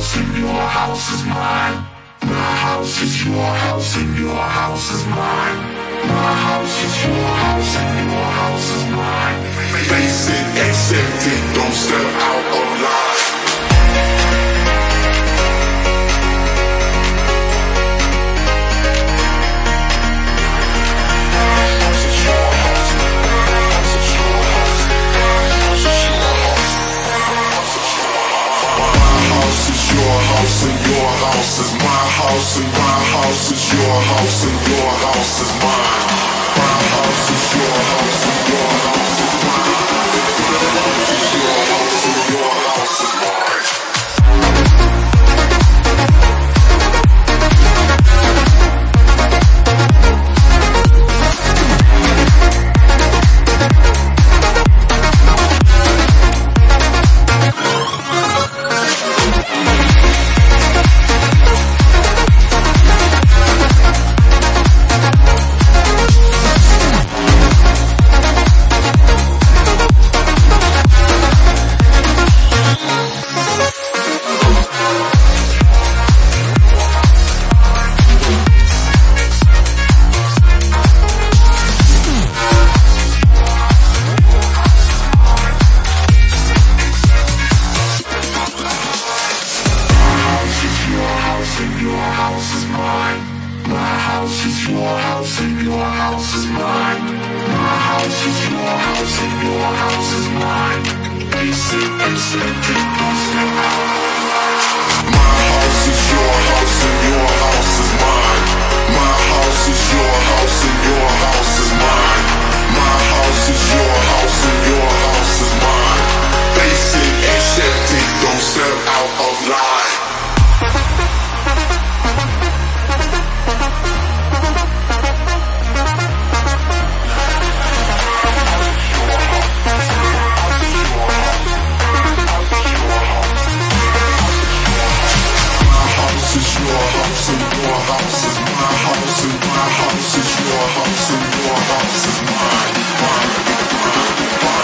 house and your house is mine. My house is your house and your house is mine. My house is your house and your house is mine. Face it, accept it, don't step out of line. Your house is my house and my house is your house and your house is mine. My house is your house and your house is mine. My house is your house and your house is mine.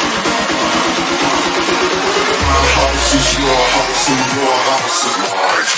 Your house and your house is mine.